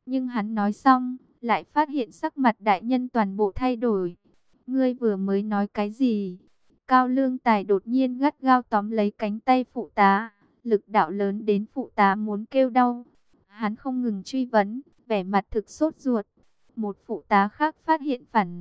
Nhưng hắn nói xong, lại phát hiện sắc mặt đại nhân toàn bộ thay đổi. Ngươi vừa mới nói cái gì? Cao Lương Tài đột nhiên gắt gao tóm lấy cánh tay phụ tá, lực đạo lớn đến phụ tá muốn kêu đau. Hắn không ngừng truy vấn, vẻ mặt thực sốt ruột. Một phụ tá khác phát hiện phản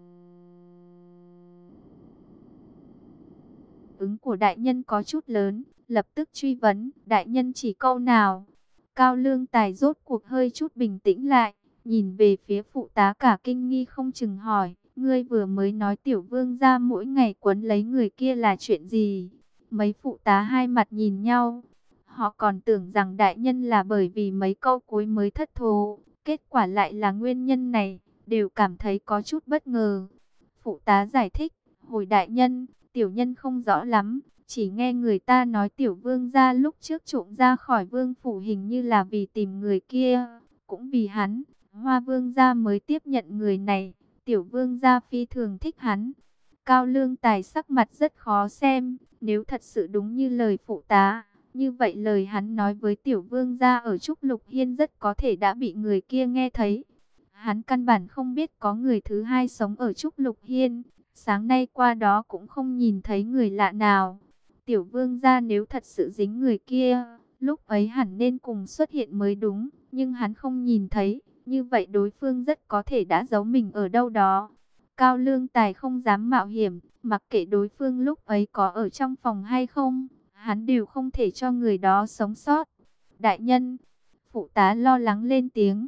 ứng của đại nhân có chút lớn, lập tức truy vấn, đại nhân chỉ câu nào? Cao Lương Tài rốt cuộc hơi chút bình tĩnh lại, nhìn về phía phụ tá cả kinh nghi không chừng hỏi, ngươi vừa mới nói tiểu vương gia mỗi ngày quấn lấy người kia là chuyện gì? Mấy phụ tá hai mặt nhìn nhau, họ còn tưởng rằng đại nhân là bởi vì mấy câu cuối mới thất thố, kết quả lại là nguyên nhân này, đều cảm thấy có chút bất ngờ. Phụ tá giải thích, hồi đại nhân, tiểu nhân không rõ lắm, chỉ nghe người ta nói tiểu vương gia lúc trước trộm ra khỏi vương phủ hình như là vì tìm người kia, cũng vì hắn, Hoa vương gia mới tiếp nhận người này, tiểu vương gia phi thường thích hắn. Cao Lương Tài sắc mặt rất khó xem, nếu thật sự đúng như lời phụ tá, như vậy lời hắn nói với tiểu vương gia ở Trúc Lục Hiên rất có thể đã bị người kia nghe thấy. Hắn căn bản không biết có người thứ hai sống ở Trúc Lục Hiên. Sáng nay qua đó cũng không nhìn thấy người lạ nào. Tiểu vương gia nếu thật sự dính người kia, lúc ấy hẳn nên cùng xuất hiện mới đúng. Nhưng hắn không nhìn thấy, như vậy đối phương rất có thể đã giấu mình ở đâu đó. Cao Lương Tài không dám mạo hiểm, mặc kệ đối phương lúc ấy có ở trong phòng hay không, hắn đều không thể cho người đó sống sót. Đại nhân, phụ tá lo lắng lên tiếng.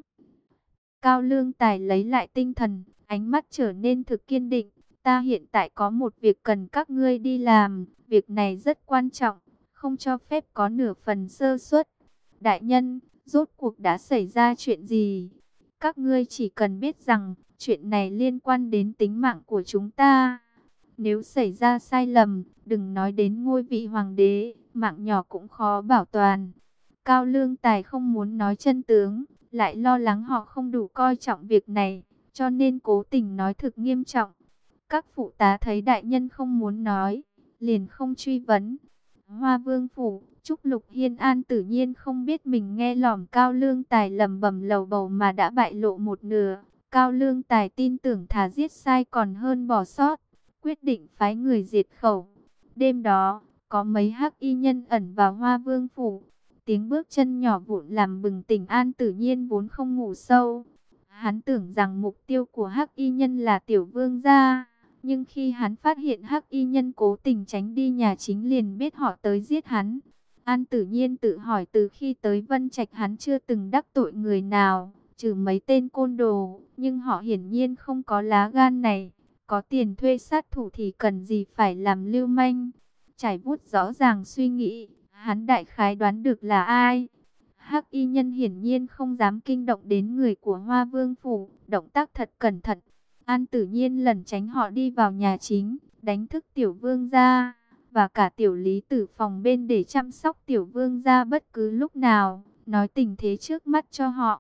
Cao Lương Tài lấy lại tinh thần, ánh mắt trở nên thực kiên định. Ta hiện tại có một việc cần các ngươi đi làm, việc này rất quan trọng, không cho phép có nửa phần sơ suất. Đại nhân, rốt cuộc đã xảy ra chuyện gì? Các ngươi chỉ cần biết rằng, chuyện này liên quan đến tính mạng của chúng ta. Nếu xảy ra sai lầm, đừng nói đến ngôi vị hoàng đế, mạng nhỏ cũng khó bảo toàn. Cao Lương Tài không muốn nói chân tướng, lại lo lắng họ không đủ coi trọng việc này, cho nên cố tình nói thực nghiêm trọng. Các phụ tá thấy đại nhân không muốn nói, liền không truy vấn. Hoa Vương phủ, Trúc Lục Hiên An tự nhiên không biết mình nghe lỏm Cao Lương Tài lẩm bẩm lầu bầu mà đã bại lộ một nửa. Cao Lương Tài tin tưởng thà giết sai còn hơn bỏ sót, quyết định phái người diệt khẩu. Đêm đó, có mấy hắc y nhân ẩn vào Hoa Vương phủ. Tiếng bước chân nhỏ vụn làm bừng tỉnh An tự nhiên vốn không ngủ sâu. Hắn tưởng rằng mục tiêu của hắc y nhân là tiểu vương gia. Nhưng khi hắn phát hiện hắc y nhân cố tình tránh đi nhà chính liền biết họ tới giết hắn. An tự nhiên tự hỏi từ khi tới Vân Trạch hắn chưa từng đắc tội người nào, trừ mấy tên côn đồ. Nhưng họ hiển nhiên không có lá gan này. Có tiền thuê sát thủ thì cần gì phải làm lưu manh. Trải vuốt rõ ràng suy nghĩ, hắn đại khái đoán được là ai. Hắc y nhân hiển nhiên không dám kinh động đến người của Hoa Vương phủ, động tác thật cẩn thận. An tự nhiên lẩn tránh họ đi vào nhà chính, đánh thức tiểu vương gia, và cả tiểu lý tử phòng bên để chăm sóc tiểu vương gia bất cứ lúc nào, nói tình thế trước mắt cho họ.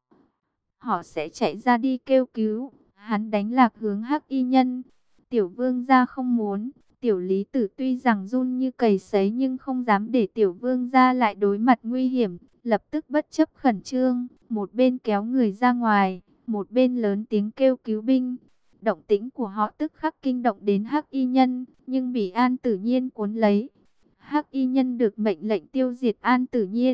Họ sẽ chạy ra đi kêu cứu, hắn đánh lạc hướng hắc y nhân. Tiểu vương gia không muốn, tiểu lý tử tuy rằng run như cầy sấy nhưng không dám để tiểu vương gia lại đối mặt nguy hiểm, lập tức bất chấp khẩn trương, một bên kéo người ra ngoài, một bên lớn tiếng kêu cứu binh. Động tĩnh của họ tức khắc kinh động đến hắc y nhân, nhưng bị An tự nhiên cuốn lấy. Hắc y nhân được mệnh lệnh tiêu diệt An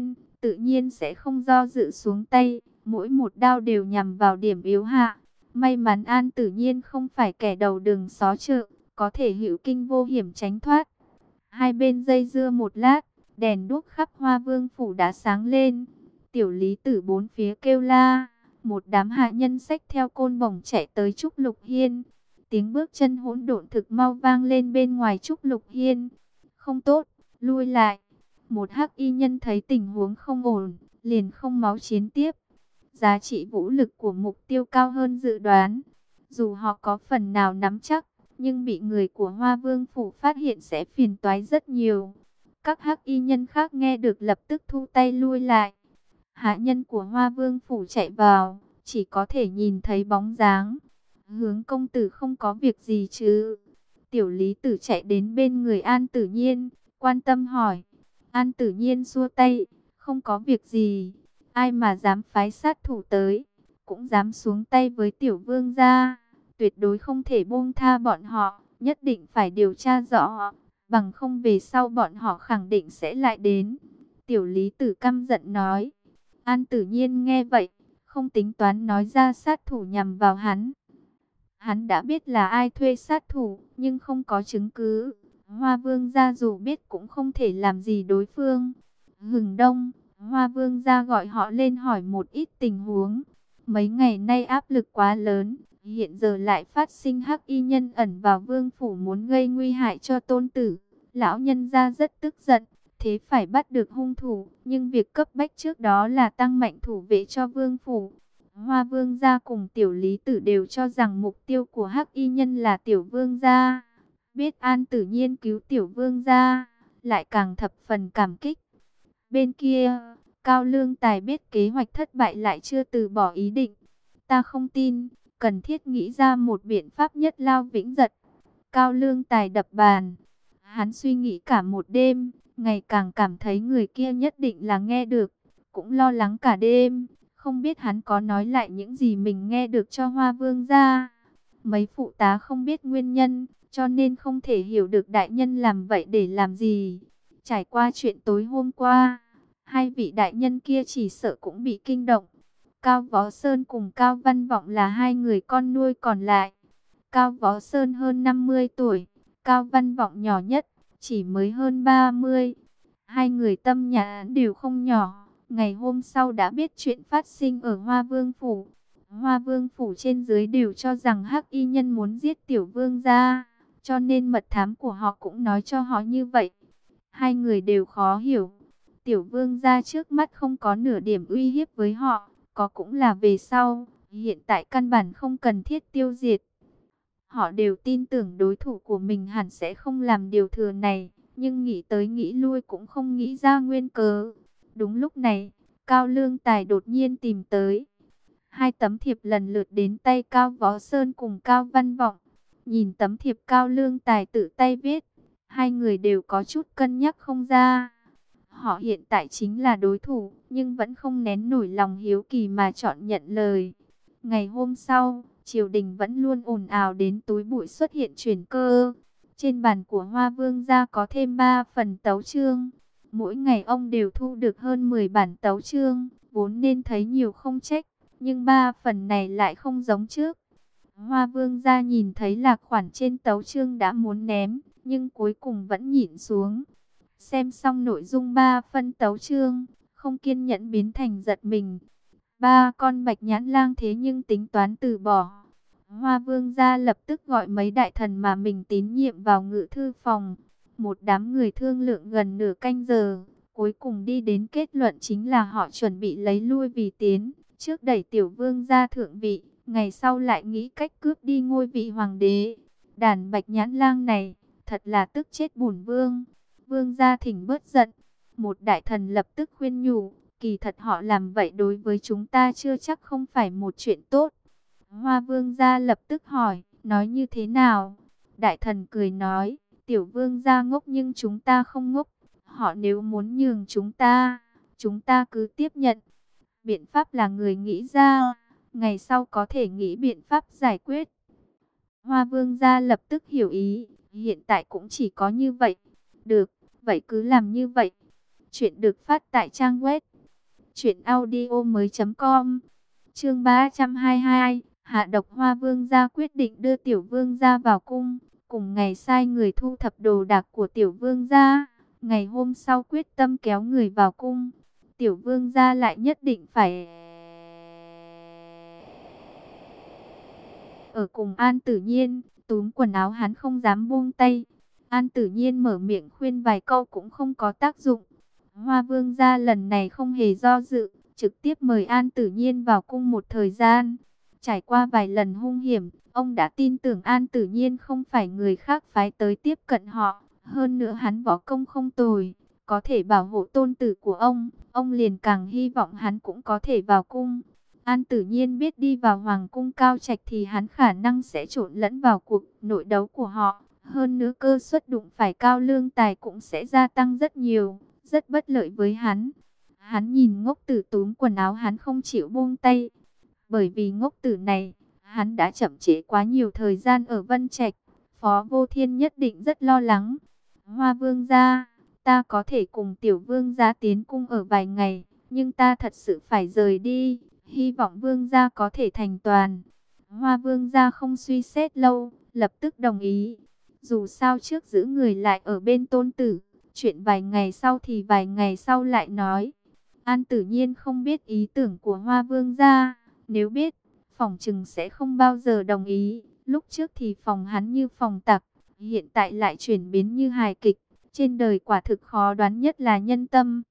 tự nhiên sẽ không do dự xuống tay, mỗi một đao đều nhằm vào điểm yếu hạ. May mắn An tự nhiên không phải kẻ đầu đường xó chợ, có thể hữu kinh vô hiểm tránh thoát. Hai bên dây dưa một lát, đèn đuốc khắp Hoa Vương phủ đã sáng lên. Tiểu lý tử bốn phía kêu la. Một đám hạ nhân xách theo côn bổng chạy tới Trúc Lục Hiên. Tiếng bước chân hỗn độn thực mau vang lên bên ngoài Trúc Lục Hiên. Không tốt, lui lại. Một hắc y nhân thấy tình huống không ổn, liền không máu chiến tiếp. Giá trị vũ lực của mục tiêu cao hơn dự đoán. Dù họ có phần nào nắm chắc, nhưng bị người của Hoa Vương phủ phát hiện sẽ phiền toái rất nhiều. Các hắc y nhân khác nghe được lập tức thu tay lui lại. Hạ nhân của Hoa Vương phủ chạy vào, chỉ có thể nhìn thấy bóng dáng. Hướng công tử không có việc gì chứ? Tiểu lý tử chạy đến bên người An tự nhiên, quan tâm hỏi. An tự nhiên xua tay, không có việc gì. Ai mà dám phái sát thủ tới? cũng dám xuống tay với tiểu vương gia. Tuyệt đối không thể buông tha bọn họ, nhất định phải điều tra rõ, bằng không về sau bọn họ khẳng định sẽ lại đến. Tiểu Lý Tử căm giận nói. An Tử Nhiên nghe vậy, không tính toán nói ra sát thủ nhằm vào hắn. Hắn đã biết là ai thuê sát thủ, nhưng không có chứng cứ. Hoa Vương gia dù biết cũng không thể làm gì đối phương. Hừng đông, Hoa Vương gia gọi họ lên hỏi một ít tình huống. Mấy ngày nay áp lực quá lớn, hiện giờ lại phát sinh hắc y nhân ẩn vào vương phủ muốn gây nguy hại cho tôn tử. Lão nhân gia rất tức giận, thế phải bắt được hung thủ, nhưng việc cấp bách trước đó là tăng mạnh thủ vệ cho vương phủ. Hoa Vương gia cùng Tiểu Lý Tử đều cho rằng mục tiêu của hắc y nhân là Tiểu Vương gia. Biết An Tử Nhiên cứu Tiểu Vương gia, lại càng thập phần cảm kích. Bên kia, Cao Lương Tài biết kế hoạch thất bại lại chưa từ bỏ ý định. Ta không tin, cần thiết nghĩ ra một biện pháp nhất lao vĩnh giật. Cao Lương Tài đập bàn. Hắn suy nghĩ cả một đêm, ngày càng cảm thấy người kia nhất định là nghe được. Cũng lo lắng cả đêm, không biết hắn có nói lại những gì mình nghe được cho Hoa Vương gia. Mấy phụ tá không biết nguyên nhân, cho nên không thể hiểu được đại nhân làm vậy để làm gì. Trải qua chuyện tối hôm qua, hai vị đại nhân kia chỉ sợ cũng bị kinh động. Cao Võ Sơn cùng Cao Văn Vọng là hai người con nuôi còn lại. Cao Võ Sơn hơn 50 tuổi, Cao Văn Vọng nhỏ nhất, chỉ mới hơn 30. Hai người tâm nhãn đều không nhỏ. Ngày hôm sau đã biết chuyện phát sinh ở Hoa Vương Phủ. Hoa Vương Phủ trên dưới đều cho rằng hắc y nhân muốn giết Tiểu Vương gia, cho nên mật thám của họ cũng nói cho họ như vậy. Hai người đều khó hiểu. Tiểu Vương gia trước mắt không có nửa điểm uy hiếp với họ, có cũng là về sau, hiện tại căn bản không cần thiết tiêu diệt. Họ đều tin tưởng đối thủ của mình hẳn sẽ không làm điều thừa này, nhưng nghĩ tới nghĩ lui cũng không nghĩ ra nguyên cớ. Đúng lúc này, Cao Lương Tài đột nhiên tìm tới. Hai tấm thiệp lần lượt đến tay Cao Võ Sơn cùng Cao Văn Vọng. Nhìn tấm thiệp Cao Lương Tài tự tay viết, hai người đều có chút cân nhắc không ra. Họ hiện tại chính là đối thủ, nhưng vẫn không nén nổi lòng hiếu kỳ mà chọn nhận lời. Ngày hôm sau, triều đình vẫn luôn ồn ào đến túi bụi xuất hiện chuyển cơ. Trên bàn của Hoa Vương gia có thêm 3 phần tấu chương. Mỗi ngày ông đều thu được hơn 10 bản tấu chương, vốn nên thấy nhiều không trách, nhưng 3 phần này lại không giống trước. Hoa Vương gia nhìn thấy lạc khoản trên tấu chương đã muốn ném, nhưng cuối cùng vẫn nhịn xuống. Xem xong nội dung 3 phân tấu chương, không kiên nhẫn biến thành giật mình. 3 con bạch nhãn lang thế nhưng tính toán từ bỏ. Hoa Vương gia lập tức gọi mấy đại thần mà mình tín nhiệm vào ngự thư phòng. Một đám người thương lượng gần nửa canh giờ, cuối cùng đi đến kết luận chính là họ chuẩn bị lấy lui vì tiến, trước đẩy Tiểu Vương gia thượng vị, ngày sau lại nghĩ cách cướp đi ngôi vị hoàng đế. Đàn bạch nhãn lang này, thật là tức chết bổn vương. Vương gia thỉnh bớt giận. Một đại thần lập tức khuyên nhủ, kỳ thật họ làm vậy đối với chúng ta chưa chắc không phải một chuyện tốt. Hoa Vương gia lập tức hỏi, nói như thế nào? Đại thần cười nói, Tiểu Vương gia ngốc nhưng chúng ta không ngốc. Họ nếu muốn nhường chúng ta cứ tiếp nhận. Biện pháp là người nghĩ ra, ngày sau có thể nghĩ biện pháp giải quyết. Hoa Vương gia lập tức hiểu ý, hiện tại cũng chỉ có như vậy. Được, vậy cứ làm như vậy. Chuyện được phát tại trang web truyệnaudiomoi.com. Chương 322, hạ độc. Hoa Vương gia quyết định đưa Tiểu Vương gia vào cung, cùng ngày sai người thu thập đồ đạc của Tiểu Vương gia. Ngày hôm sau quyết tâm kéo người vào cung. Tiểu Vương gia lại nhất định phải ở cùng An Tử Nhiên, túm quần áo hắn không dám buông tay. An Tử Nhiên mở miệng khuyên vài câu cũng không có tác dụng. Hoa Vương gia lần này không hề do dự, trực tiếp mời An Tử Nhiên vào cung một thời gian. Trải qua vài lần hung hiểm, ông đã tin tưởng An Tử Nhiên không phải người khác phái tới tiếp cận họ. Hơn nữa hắn võ công không tồi, có thể bảo hộ tôn tử của ông liền càng hy vọng hắn cũng có thể vào cung. An Tử Nhiên biết đi vào hoàng cung Cao Trạch thì hắn khả năng sẽ trộn lẫn vào cuộc nội đấu của họ. Hơn nữa cơ suất đụng phải Cao Lương Tài cũng sẽ gia tăng rất nhiều, rất bất lợi với hắn. Hắn nhìn ngốc tử túm quần áo hắn không chịu buông tay. Bởi vì ngốc tử này, hắn đã chậm trễ quá nhiều thời gian ở Vân Trạch. Phó Vô Thiên nhất định rất lo lắng. Hoa Vương gia, ta có thể cùng Tiểu Vương gia tiến cung ở vài ngày, nhưng ta thật sự phải rời đi. Hy vọng Vương gia có thể thành toàn. Hoa Vương gia không suy xét lâu, lập tức đồng ý. Dù sao trước giữ người lại ở bên tôn tử, chuyện vài ngày sau thì vài ngày sau lại nói. An Tử Nhiên không biết ý tưởng của Hoa Vương gia, nếu biết, phỏng chừng sẽ không bao giờ đồng ý. Lúc trước thì phòng hắn như phòng tặc, hiện tại lại chuyển biến như hài kịch. Trên đời quả thực khó đoán nhất là nhân tâm.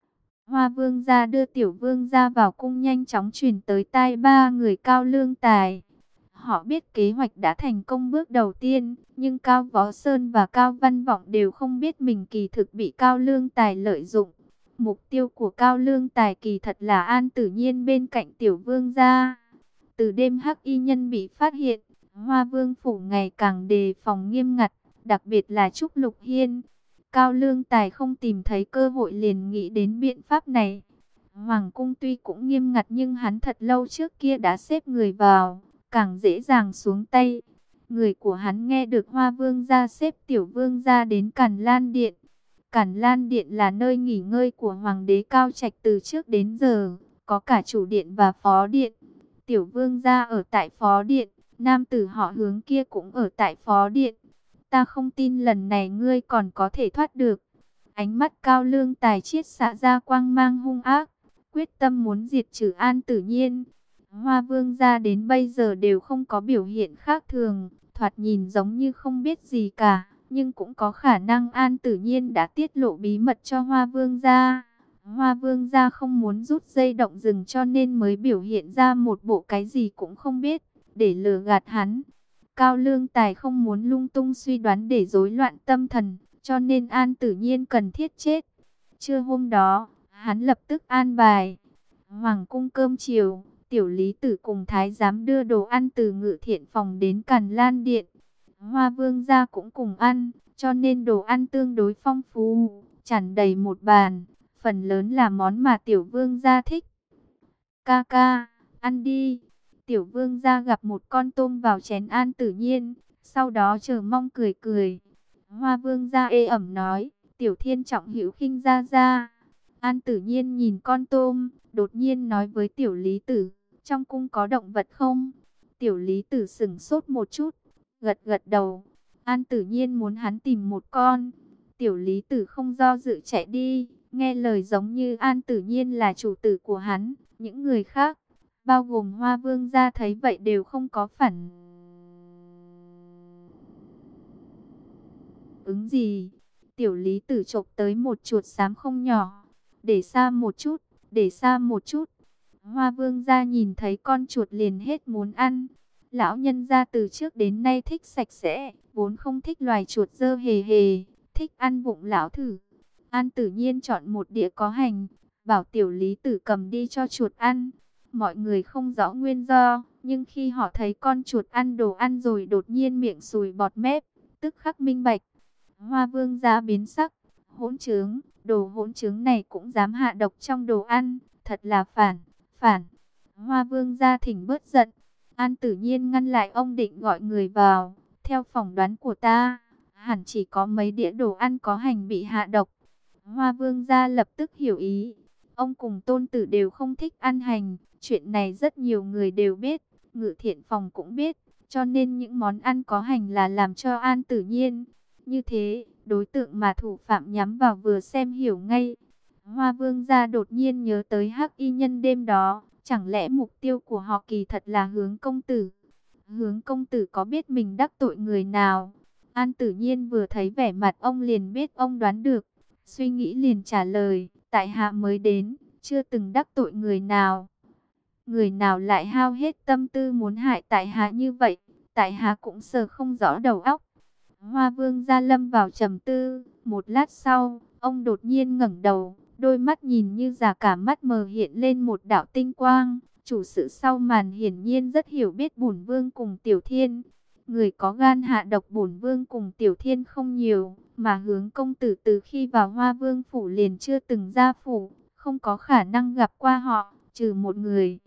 Hoa Vương gia đưa Tiểu Vương gia vào cung, nhanh chóng truyền tới tai ba người Cao Lương Tài. Họ biết kế hoạch đã thành công bước đầu tiên, nhưng Cao Võ Sơn và Cao Văn Vọng đều không biết mình kỳ thực bị Cao Lương Tài lợi dụng. Mục tiêu của Cao Lương Tài kỳ thật là An Tử Nhiên bên cạnh Tiểu Vương gia. Từ đêm Hắc Y Nhân bị phát hiện, Hoa Vương phủ ngày càng đề phòng nghiêm ngặt, đặc biệt là Trúc Lục Hiên. Cao Lương Tài không tìm thấy cơ hội liền nghĩ đến biện pháp này. Hoàng cung tuy cũng nghiêm ngặt nhưng hắn thật lâu trước kia đã xếp người vào, càng dễ dàng xuống tay. Người của hắn nghe được Hoa Vương gia xếp Tiểu Vương gia đến Càn Lan Điện. Càn Lan Điện là nơi nghỉ ngơi của Hoàng đế Cao Trạch từ trước đến giờ, có cả chủ điện và phó điện. Tiểu Vương gia ở tại phó điện, nam tử họ Hướng kia cũng ở tại phó điện. Ta không tin lần này ngươi còn có thể thoát được. Ánh mắt Cao Lương Tài chiết xạ ra quang mang hung ác, quyết tâm muốn diệt trừ An Tử Nhiên. Hoa Vương gia đến bây giờ đều không có biểu hiện khác thường, thoạt nhìn giống như không biết gì cả, nhưng cũng có khả năng An Tử Nhiên đã tiết lộ bí mật cho Hoa Vương gia. Hoa Vương gia không muốn rút dây động rừng cho nên mới biểu hiện ra một bộ cái gì cũng không biết, để lừa gạt hắn. Cao Lương Tài không muốn lung tung suy đoán để rối loạn tâm thần, cho nên An Tử Nhiên cần thiết chết. Trưa hôm đó, hắn lập tức an bài. Hoàng cung cơm chiều, Tiểu Lý Tử cùng Thái giám đưa đồ ăn từ Ngự Thiện phòng đến Càn Lan Điện. Hoa Vương gia cũng cùng ăn, cho nên đồ ăn tương đối phong phú, tràn đầy một bàn. Phần lớn là món mà Tiểu Vương gia thích. Ca ca, ăn đi. Tiểu Vương gia gặp một con tôm vào chén An Tử Nhiên, sau đó chờ mong cười cười. Hoa Vương gia ê ẩm nói, Tiểu Thiên trọng hữu khinh gia gia. An Tử Nhiên nhìn con tôm, đột nhiên nói với Tiểu Lý Tử, trong cung có động vật không? Tiểu Lý Tử sững sốt một chút, gật gật đầu. An Tử Nhiên muốn hắn tìm một con. Tiểu Lý Tử không do dự chạy đi, nghe lời giống như An Tử Nhiên là chủ tử của hắn. Những người khác, bao gồm Hoa Vương gia thấy vậy đều không có phản ứng gì. Tiểu Lý Tử chộp tới một chuột xám không nhỏ. Để xa một chút, để xa một chút. Hoa Vương gia nhìn thấy con chuột liền hết muốn ăn. Lão nhân gia từ trước đến nay thích sạch sẽ, vốn không thích loài chuột dơ hề hề, thích ăn vụng lão thử. An Tử Nhiên chọn một đĩa có hành, bảo Tiểu Lý Tử cầm đi cho chuột ăn. Mọi người không rõ nguyên do, nhưng khi họ thấy con chuột ăn đồ ăn rồi đột nhiên miệng sùi bọt mép, tức khắc minh bạch. Hoa Vương gia biến sắc, hỗn trướng, đồ hỗn trướng này cũng dám hạ độc trong đồ ăn, thật là phản. Hoa Vương gia thỉnh bớt giận. An Tử Nhiên ngăn lại ông định gọi người vào. Theo phỏng đoán của ta, hẳn chỉ có mấy đĩa đồ ăn có hành bị hạ độc. Hoa Vương gia lập tức hiểu ý. Ông cùng tôn tử đều không thích ăn hành. Chuyện này rất nhiều người đều biết. Ngự Thiện phòng cũng biết. Cho nên những món ăn có hành là làm cho An Tử Nhiên. Như thế, đối tượng mà thủ phạm nhắm vào vừa xem hiểu ngay. Hoa Vương gia đột nhiên nhớ tới Hắc Y Nhân đêm đó. Chẳng lẽ mục tiêu của họ kỳ thật là Hướng công tử? Hướng công tử có biết mình đắc tội người nào? An Tử Nhiên vừa thấy vẻ mặt ông liền biết ông đoán được. Suy nghĩ liền trả lời, tại hạ mới đến, chưa từng đắc tội người nào. Người nào lại hao hết tâm tư muốn hại tại hạ như vậy? Tại hạ cũng sờ không rõ đầu óc. Hoa Vương gia lâm vào trầm tư, một lát sau, ông đột nhiên ngẩng đầu, đôi mắt nhìn như giả cả mắt mờ hiện lên một đạo tinh quang. Chủ sự sau màn hiển nhiên rất hiểu biết Bổn Vương cùng Tiểu Thiên. Người có gan hạ độc Bổn Vương cùng Tiểu Thiên không nhiều, mà Hướng công tử từ khi vào Hoa Vương phủ liền chưa từng ra phủ, không có khả năng gặp qua họ, trừ một người.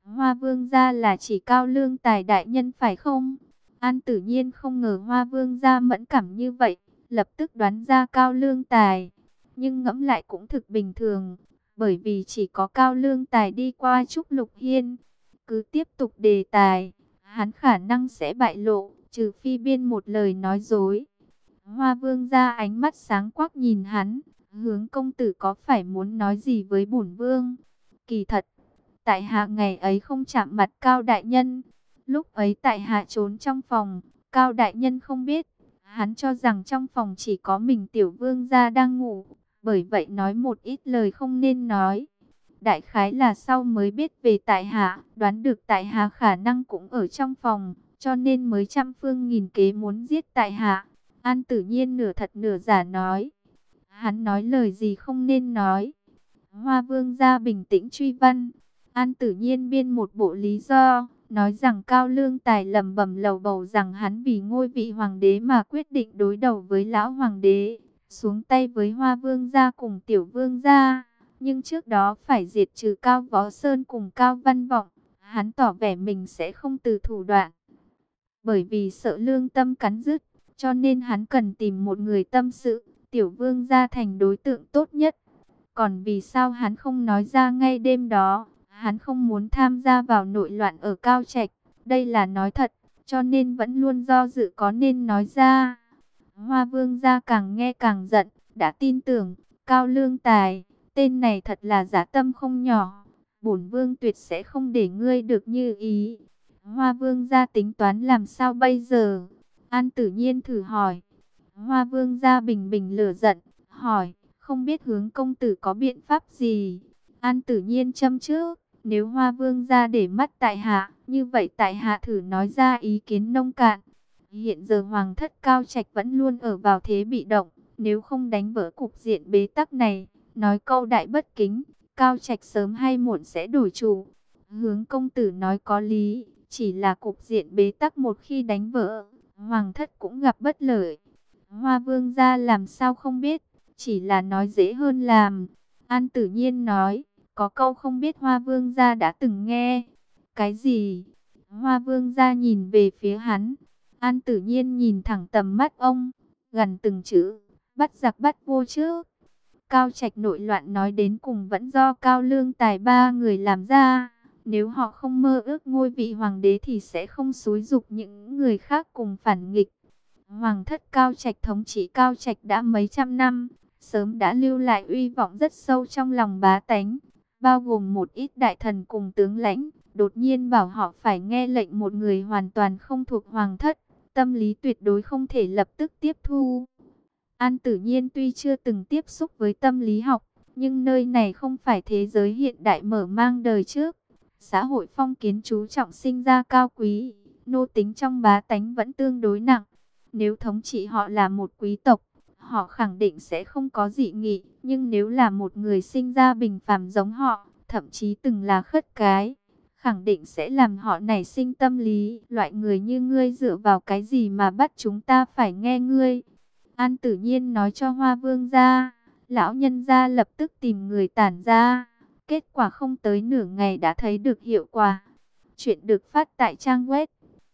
Hoa Vương gia là chỉ Cao Lương Tài đại nhân phải không? An Tử Nhiên không ngờ Hoa Vương gia mẫn cảm như vậy, lập tức đoán ra Cao Lương Tài. Nhưng ngẫm lại cũng thực bình thường, bởi vì chỉ có Cao Lương Tài đi qua Trúc Lục Hiên. Cứ tiếp tục đề tài, hắn khả năng sẽ bại lộ, trừ phi biên một lời nói dối. Hoa Vương gia ánh mắt sáng quắc nhìn hắn, hướng công tử có phải muốn nói gì với bổn vương? Kỳ thật, tại hạ ngày ấy không chạm mặt Cao đại nhân. Lúc ấy tại hạ trốn trong phòng, Cao đại nhân không biết. Hắn cho rằng trong phòng chỉ có mình tiểu vương gia đang ngủ, bởi vậy nói một ít lời không nên nói. Đại khái là sau mới biết về tại hạ, đoán được tại hạ khả năng cũng ở trong phòng, cho nên mới trăm phương nghìn kế muốn giết tại hạ. An Tử Nhiên nửa thật nửa giả nói. Hắn nói lời gì không nên nói. Hoa Vương gia bình tĩnh truy văn. An Tử Nhiên biên một bộ lý do, nói rằng Cao Lương Tài lẩm bẩm lầu bầu rằng hắn vì ngôi vị hoàng đế mà quyết định đối đầu với lão hoàng đế, xuống tay với Hoa Vương gia cùng Tiểu Vương gia, nhưng trước đó phải diệt trừ Cao Võ Sơn cùng Cao Văn Vọng. Hắn tỏ vẻ mình sẽ không từ thủ đoạn, bởi vì sợ lương tâm cắn rứt, cho nên hắn cần tìm một người tâm sự, Tiểu Vương gia thành đối tượng tốt nhất. Còn vì sao hắn không nói ra ngay đêm đó? Hắn không muốn tham gia vào nội loạn ở Cao Trạch. Đây là nói thật, cho nên vẫn luôn do dự có nên nói ra. Hoa Vương gia càng nghe càng giận, đã tin tưởng Cao Lương Tài, tên này thật là dã tâm không nhỏ. Bổn vương tuyệt sẽ không để ngươi được như ý. Hoa Vương gia tính toán làm sao bây giờ? An Tử Nhiên thử hỏi. Hoa Vương gia bình bình lửa giận, hỏi, không biết hướng công tử có biện pháp gì? An Tử Nhiên châm trước, nếu Hoa Vương gia để mắt tại hạ, như vậy tại hạ thử nói ra ý kiến nông cạn. Hiện giờ Hoàng thất Cao Trạch vẫn luôn ở vào thế bị động, nếu không đánh vỡ cục diện bế tắc này, nói câu đại bất kính, Cao Trạch sớm hay muộn sẽ đổi chủ. Hướng công tử nói có lý, chỉ là cục diện bế tắc một khi đánh vỡ, Hoàng thất cũng gặp bất lợi. Hoa Vương gia làm sao không biết, chỉ là nói dễ hơn làm. An Tử Nhiên nói, có câu không biết Hoa Vương gia đã từng nghe. Cái gì? Hoa Vương gia nhìn về phía hắn. An Tử Nhiên nhìn thẳng tầm mắt ông, gần từng chữ, bắt giặc bắt vô trước. Cao Trạch nội loạn nói đến cùng vẫn do Cao Lương Tài ba người làm ra. Nếu họ không mơ ước ngôi vị hoàng đế thì sẽ không xúi giục những người khác cùng phản nghịch. Hoàng thất Cao Trạch thống trị Cao Trạch đã mấy trăm năm, sớm đã lưu lại uy vọng rất sâu trong lòng bá tánh, bao gồm một ít đại thần cùng tướng lãnh. Đột nhiên bảo họ phải nghe lệnh một người hoàn toàn không thuộc hoàng thất, tâm lý tuyệt đối không thể lập tức tiếp thu. An Tử Nhiên tuy chưa từng tiếp xúc với tâm lý học, nhưng nơi này không phải thế giới hiện đại mở mang đời trước. Xã hội phong kiến chú trọng sinh ra cao quý, nô tính trong bá tánh vẫn tương đối nặng. Nếu thống trị họ là một quý tộc, họ khẳng định sẽ không có dị nghị. Nhưng nếu là một người sinh ra bình phàm giống họ, thậm chí từng là khất cái, khẳng định sẽ làm họ nảy sinh tâm lý. Loại người như ngươi dựa vào cái gì mà bắt chúng ta phải nghe ngươi? An Tử Nhiên nói cho Hoa Vương gia. Lão nhân gia lập tức tìm người tản ra. Kết quả không tới nửa ngày đã thấy được hiệu quả. Chuyện được phát tại trang web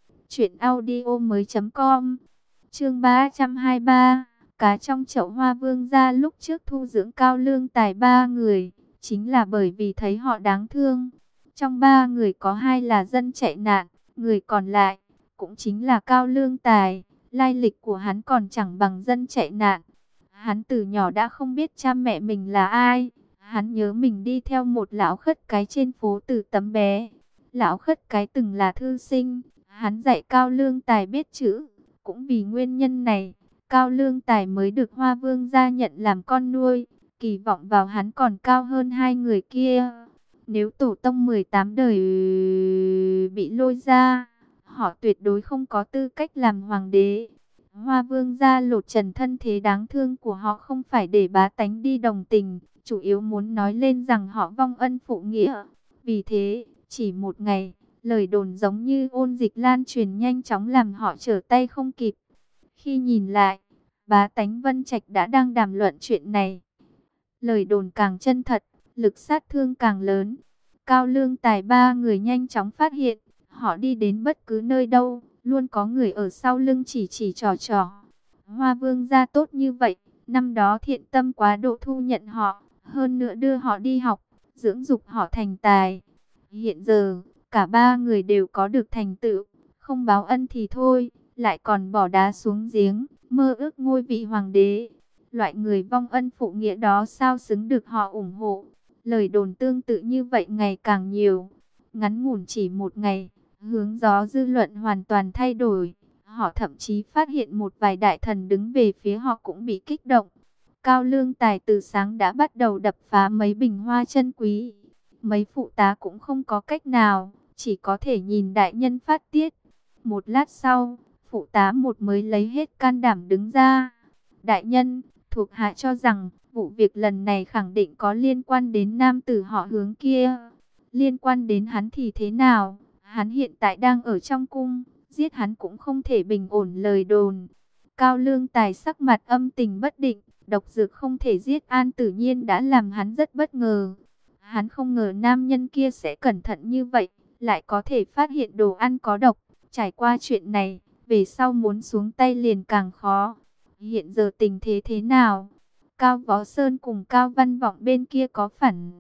truyệnaudiomoi.com. Chương 323. Cá trong chậu. Hoa Vương gia lúc trước thu dưỡng Cao Lương Tài ba người, chính là bởi vì thấy họ đáng thương. Trong ba người có hai là dân chạy nạn, người còn lại cũng chính là Cao Lương Tài. Lai lịch của hắn còn chẳng bằng dân chạy nạn. Hắn từ nhỏ đã không biết cha mẹ mình là ai. Hắn nhớ mình đi theo một lão khất cái trên phố từ tấm bé. Lão khất cái từng là thư sinh. Hắn dạy Cao Lương Tài biết chữ. Cũng vì nguyên nhân này, Cao Lương Tài mới được Hoa Vương gia nhận làm con nuôi. Kỳ vọng vào hắn còn cao hơn hai người kia. Nếu tổ tông 18 đời bị lôi ra, họ tuyệt đối không có tư cách làm hoàng đế. Hoa Vương gia lột trần thân thế đáng thương của họ không phải để bá tánh đi đồng tình, chủ yếu muốn nói lên rằng họ vong ân phụ nghĩa. Vì thế, chỉ một ngày, lời đồn giống như ôn dịch lan truyền nhanh chóng làm họ trở tay không kịp. Khi nhìn lại, bá tánh Vân Trạch đã đang đàm luận chuyện này. Lời đồn càng chân thật, lực sát thương càng lớn. Cao Lương Tài ba người nhanh chóng phát hiện, họ đi đến bất cứ nơi đâu, luôn có người ở sau lưng chỉ chỉ trò trò. Hoa Vương gia tốt như vậy, năm đó thiện tâm quá độ thu nhận họ, hơn nữa đưa họ đi học, dưỡng dục họ thành tài. Hiện giờ, cả ba người đều có được thành tựu, không báo ân thì thôi, lại còn bỏ đá xuống giếng, mơ ước ngôi vị hoàng đế. Loại người vong ân phụ nghĩa đó sao xứng được họ ủng hộ. Lời đồn tương tự như vậy ngày càng nhiều. Ngắn ngủn chỉ một ngày, hướng gió dư luận hoàn toàn thay đổi. Họ thậm chí phát hiện một vài đại thần đứng về phía họ cũng bị kích động. Cao Lương Tài từ sáng đã bắt đầu đập phá mấy bình hoa chân quý. Mấy phụ tá cũng không có cách nào, chỉ có thể nhìn đại nhân phát tiết. Một lát sau, phụ tá một mới lấy hết can đảm đứng ra. Đại nhân, thuộc hạ cho rằng vụ việc lần này khẳng định có liên quan đến nam tử họ Hướng kia. Liên quan đến hắn thì thế nào? Hắn hiện tại đang ở trong cung, giết hắn cũng không thể bình ổn lời đồn. Cao Lương Tài sắc mặt âm tình bất định, độc dược không thể giết An Tử Nhiên đã làm hắn rất bất ngờ. Hắn không ngờ nam nhân kia sẽ cẩn thận như vậy, lại có thể phát hiện đồ ăn có độc. Trải qua chuyện này, về sau muốn xuống tay liền càng khó. Hiện giờ tình thế thế nào? Cao Võ Sơn cùng Cao Văn Vọng bên kia có phản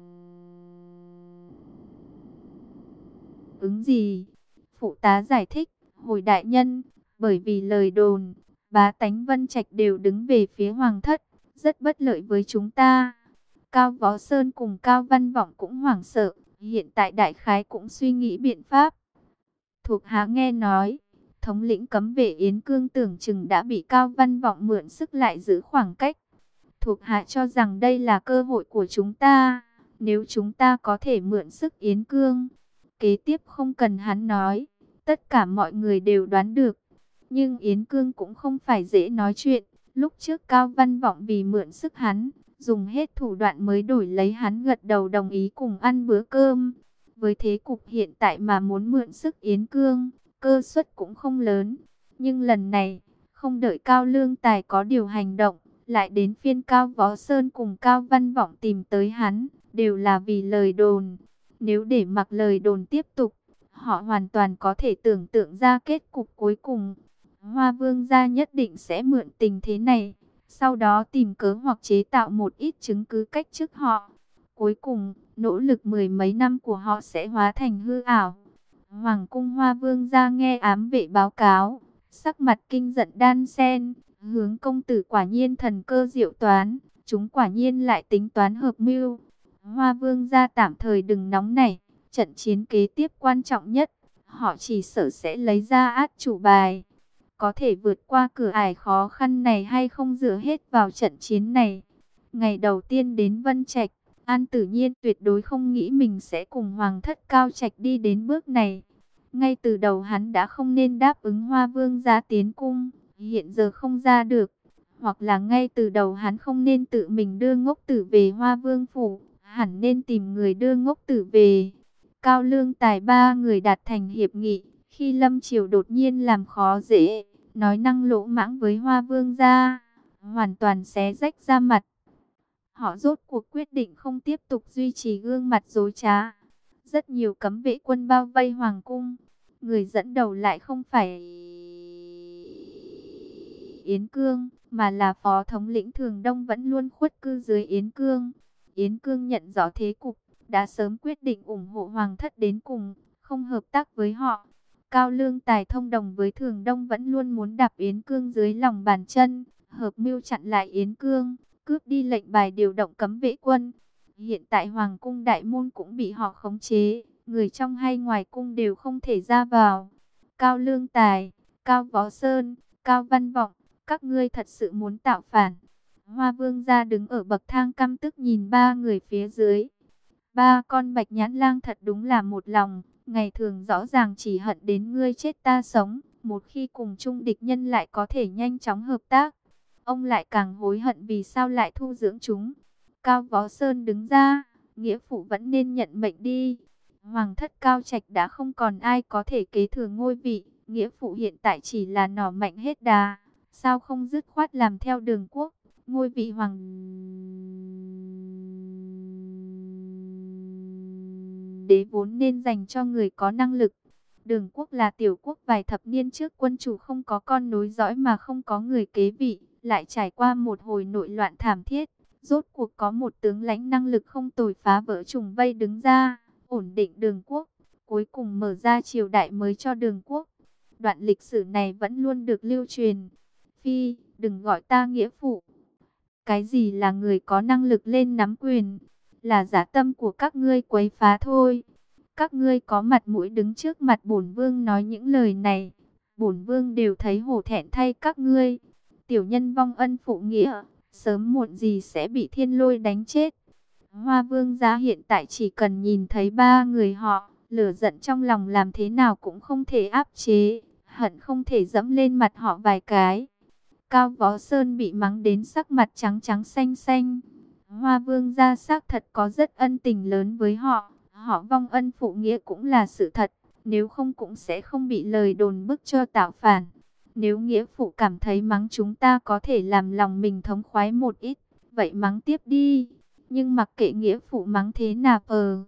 ứng gì? Phụ tá giải thích, hồi đại nhân, bởi vì lời đồn, bá tánh Vân Trạch đều đứng về phía hoàng thất, rất bất lợi với chúng ta. Cao Võ Sơn cùng Cao Văn Vọng cũng hoảng sợ, hiện tại đại khái cũng suy nghĩ biện pháp. Thuộc hạ nghe nói, thống lĩnh cấm vệ Yến Cương tưởng chừng đã bị Cao Văn Vọng mượn sức lại giữ khoảng cách. Thuộc hạ cho rằng đây là cơ hội của chúng ta, nếu chúng ta có thể mượn sức Yến Cương. Kế tiếp không cần hắn nói, tất cả mọi người đều đoán được. Nhưng Yến Cương cũng không phải dễ nói chuyện, lúc trước Cao Văn Vọng vì mượn sức hắn, dùng hết thủ đoạn mới đổi lấy hắn gật đầu đồng ý cùng ăn bữa cơm. Với thế cục hiện tại mà muốn mượn sức Yến Cương, cơ suất cũng không lớn. Nhưng lần này, không đợi Cao Lương Tài có điều hành động, lại đến phiên Cao Võ Sơn cùng Cao Văn Vọng tìm tới hắn, đều là vì lời đồn. Nếu để mặc lời đồn tiếp tục, họ hoàn toàn có thể tưởng tượng ra kết cục cuối cùng. Hoa Vương gia nhất định sẽ mượn tình thế này, sau đó tìm cớ hoặc chế tạo một ít chứng cứ cách chức họ. Cuối cùng, nỗ lực mười mấy năm của họ sẽ hóa thành hư ảo. Hoàng cung Hoa Vương gia nghe ám vệ báo cáo, sắc mặt kinh giận đan sen. Hướng công tử quả nhiên thần cơ diệu toán, chúng quả nhiên lại tính toán hợp mưu. Hoa Vương gia tạm thời đừng nóng nảy, trận chiến kế tiếp quan trọng nhất, họ chỉ sợ sẽ lấy ra át chủ bài. Có thể vượt qua cửa ải khó khăn này hay không dựa hết vào trận chiến này. Ngày đầu tiên đến Vân Trạch, An Tử Nhiên tuyệt đối không nghĩ mình sẽ cùng Hoàng thất Cao Trạch đi đến bước này. Ngay từ đầu hắn đã không nên đáp ứng Hoa Vương gia tiến cung, hiện giờ không ra được. Hoặc là ngay từ đầu hắn không nên tự mình đưa ngốc tử về Hoa Vương phủ, hẳn nên tìm người đưa ngốc tử về. Cao Lương Tài ba người đạt thành hiệp nghị, khi Lâm Triều đột nhiên làm khó dễ, nói năng lỗ mãng với Hoa Vương gia, hoàn toàn xé rách ra mặt. Họ rốt cuộc quyết định không tiếp tục duy trì gương mặt dối trá. Rất nhiều cấm vệ quân bao vây hoàng cung, người dẫn đầu lại không phải Yến Cương, mà là phó thống lĩnh Thường Đông vẫn luôn khuất cư dưới Yến Cương. Yến Cương nhận rõ thế cục, đã sớm quyết định ủng hộ hoàng thất đến cùng, không hợp tác với họ. Cao Lương Tài thông đồng với Thường Đông vẫn luôn muốn đạp Yến Cương dưới lòng bàn chân, hợp mưu chặn lại Yến Cương, cướp đi lệnh bài điều động cấm vệ quân. Hiện tại hoàng cung đại môn cũng bị họ khống chế, người trong hay ngoài cung đều không thể ra vào. Cao Lương Tài, Cao Võ Sơn, Cao Văn Vọng, các ngươi thật sự muốn tạo phản? Hoa Vương gia đứng ở bậc thang căm tức nhìn ba người phía dưới. Ba con bạch nhãn lang thật đúng là một lòng, ngày thường rõ ràng chỉ hận đến ngươi chết ta sống, một khi cùng chung địch nhân lại có thể nhanh chóng hợp tác. Ông lại càng hối hận vì sao lại thu dưỡng chúng. Cao Võ Sơn đứng ra, nghĩa phụ vẫn nên nhận mệnh đi. Hoàng thất Cao Trạch đã không còn ai có thể kế thừa ngôi vị, nghĩa phụ hiện tại chỉ là nỏ mạnh hết đà. Sao không dứt khoát làm theo Đường Quốc, ngôi vị hoàng Hoàng đế vốn nên dành cho người có năng lực. Đường quốc là tiểu quốc vài thập niên trước quân chủ không có con nối dõi mà không có người kế vị, lại trải qua một hồi nội loạn thảm thiết. Rốt cuộc có một tướng lãnh năng lực không tồi phá vỡ trùng vây đứng ra, ổn định đường quốc, cuối cùng mở ra triều đại mới cho đường quốc. Đoạn lịch sử này vẫn luôn được lưu truyền. Phi, đừng gọi ta nghĩa phụ. Cái gì là người có năng lực lên nắm quyền? Là dã tâm của các ngươi quấy phá thôi. Các ngươi có mặt mũi đứng trước mặt bổn vương nói những lời này, bổn vương đều thấy hổ thẹn thay các ngươi. Tiểu nhân vong ân phụ nghĩa, sớm muộn gì sẽ bị thiên lôi đánh chết. Hoa vương gia hiện tại chỉ cần nhìn thấy ba người họ, lửa giận trong lòng làm thế nào cũng không thể áp chế, hận không thể dẫm lên mặt họ vài cái. Cao Võ Sơn bị mắng đến sắc mặt trắng trắng xanh xanh. Hoa vương gia xác thật có rất ân tình lớn với họ. Họ vong ân phụ nghĩa cũng là sự thật. Nếu không cũng sẽ không bị lời đồn bức cho tạo phản. Nếu nghĩa phụ cảm thấy mắng chúng ta có thể làm lòng mình thống khoái một ít, vậy mắng tiếp đi. Nhưng mặc kệ nghĩa phụ mắng thế nào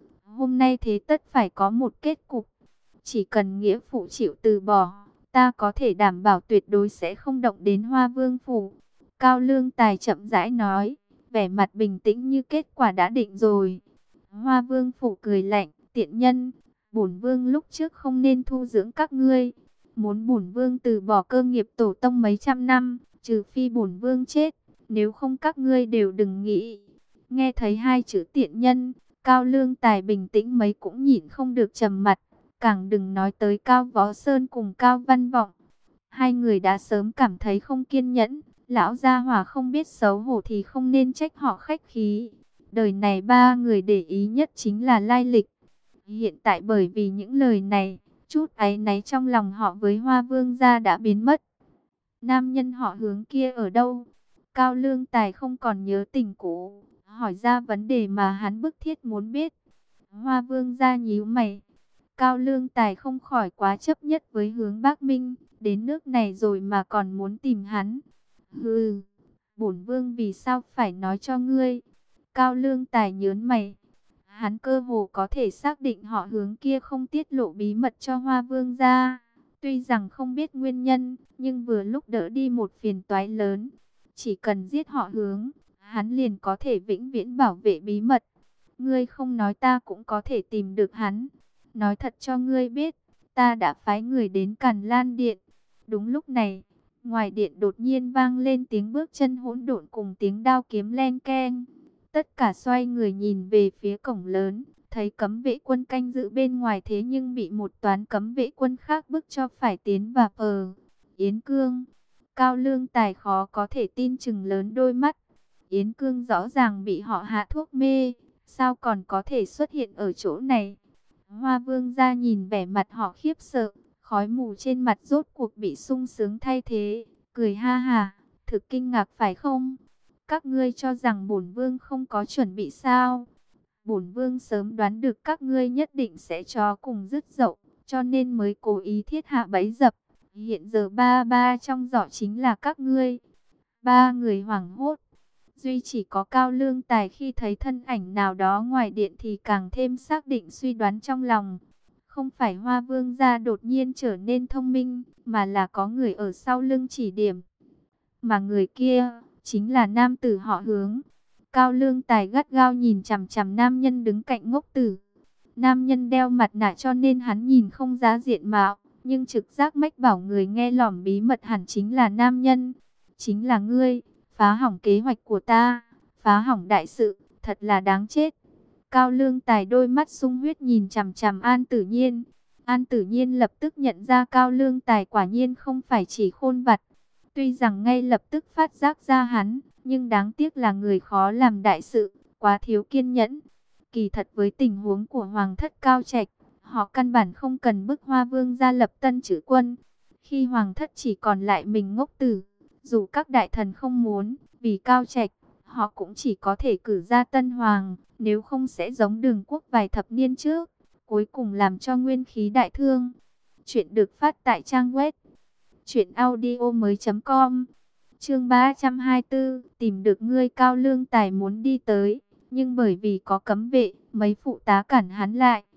hôm nay thế tất phải có một kết cục. Chỉ cần nghĩa phụ chịu từ bỏ, ta có thể đảm bảo tuyệt đối sẽ không động đến Hoa Vương phủ. Cao Lương Tài chậm rãi nói, vẻ mặt bình tĩnh như kết quả đã định rồi. Hoa Vương phủ cười lạnh, tiện nhân, bổn vương lúc trước không nên thu dưỡng các ngươi. Muốn bổn vương từ bỏ cơ nghiệp tổ tông mấy trăm năm, trừ phi bổn vương chết, nếu không các ngươi đều đừng nghĩ. Nghe thấy hai chữ tiện nhân, Cao Lương Tài bình tĩnh mấy cũng nhịn không được trầm mặt. Càng đừng nói tới Cao Võ Sơn cùng Cao Văn Vọng. Hai người đã sớm cảm thấy không kiên nhẫn. Lão gia hỏa không biết xấu hổ thì không nên trách họ khách khí. Đời này ba người để ý nhất chính là lai lịch. Hiện tại bởi vì những lời này, chút áy náy trong lòng họ với Hoa Vương gia đã biến mất. Nam nhân họ Hướng kia ở đâu? Cao Lương Tài không còn nhớ tình cũ, hỏi ra vấn đề mà hắn bức thiết muốn biết. Hoa Vương gia nhíu mày. Cao Lương Tài không khỏi quá chấp nhất với Hướng Bác Minh, đến nước này rồi mà còn muốn tìm hắn. Hừ, bổn vương vì sao phải nói cho ngươi? Cao Lương Tài nhớn mày. Hắn cơ hồ có thể xác định họ Hướng kia không tiết lộ bí mật cho Hoa Vương gia. Tuy rằng không biết nguyên nhân, nhưng vừa lúc đỡ đi một phiền toái lớn. Chỉ cần giết họ Hướng, hắn liền có thể vĩnh viễn bảo vệ bí mật. Ngươi không nói ta cũng có thể tìm được hắn. Nói thật cho ngươi biết, ta đã phái người đến Càn Lan Điện. Đúng lúc này, ngoài điện đột nhiên vang lên tiếng bước chân hỗn độn cùng tiếng đao kiếm len keng. Tất cả xoay người nhìn về phía cổng lớn, thấy cấm vệ quân canh giữ bên ngoài thế nhưng bị một toán cấm vệ quân khác bức cho phải tiến vào Yến Cương. Cao Lương Tài khó có thể tin chừng lớn đôi mắt. Yến Cương rõ ràng bị họ hạ thuốc mê, sao còn có thể xuất hiện ở chỗ này? Hoa Vương gia nhìn vẻ mặt họ khiếp sợ, khói mù trên mặt rốt cuộc bị sung sướng thay thế, cười ha ha, thực kinh ngạc phải không? Các ngươi cho rằng bổn vương không có chuẩn bị sao? Bổn vương sớm đoán được các ngươi nhất định sẽ cho cùng dứt dậu, cho nên mới cố ý thiết hạ bẫy dập. Hiện giờ ba trong giỏ chính là các ngươi. Ba người hoảng hốt. Duy chỉ có Cao Lương Tài khi thấy thân ảnh nào đó ngoài điện thì càng thêm xác định suy đoán trong lòng. Không phải Hoa Vương gia đột nhiên trở nên thông minh, mà là có người ở sau lưng chỉ điểm. Mà người kia chính là nam tử họ Hướng. Cao Lương Tài gắt gao nhìn chằm chằm nam nhân đứng cạnh Ngốc Tử. Nam nhân đeo mặt nạ cho nên hắn nhìn không ra diện mạo, nhưng trực giác mách bảo người nghe lỏm bí mật hẳn chính là nam nhân. Chính là ngươi, phá hỏng kế hoạch của ta, phá hỏng đại sự, thật là đáng chết. Cao Lương Tài đôi mắt sung huyết nhìn chằm chằm An Tử Nhiên. An Tử Nhiên lập tức nhận ra Cao Lương Tài quả nhiên không phải chỉ khôn vặt. Tuy rằng ngay lập tức phát giác ra hắn, nhưng đáng tiếc là người khó làm đại sự, quá thiếu kiên nhẫn. Kỳ thật với tình huống của Hoàng thất Cao Trạch, họ căn bản không cần bức Hoa Vương gia lập tân chữ quân. Khi Hoàng thất chỉ còn lại mình Ngốc Tử, dù các đại thần không muốn, vì Cao Trạch, họ cũng chỉ có thể cử ra tân hoàng, nếu không sẽ giống Đường Quốc vài thập niên trước, cuối cùng làm cho nguyên khí đại thương. Chuyện được phát tại trang web truyệnaudiomoi.com. Chương 324, tìm được ngươi. Cao Lương Tài muốn đi tới, nhưng bởi vì có cấm vệ, mấy phụ tá cản hắn lại.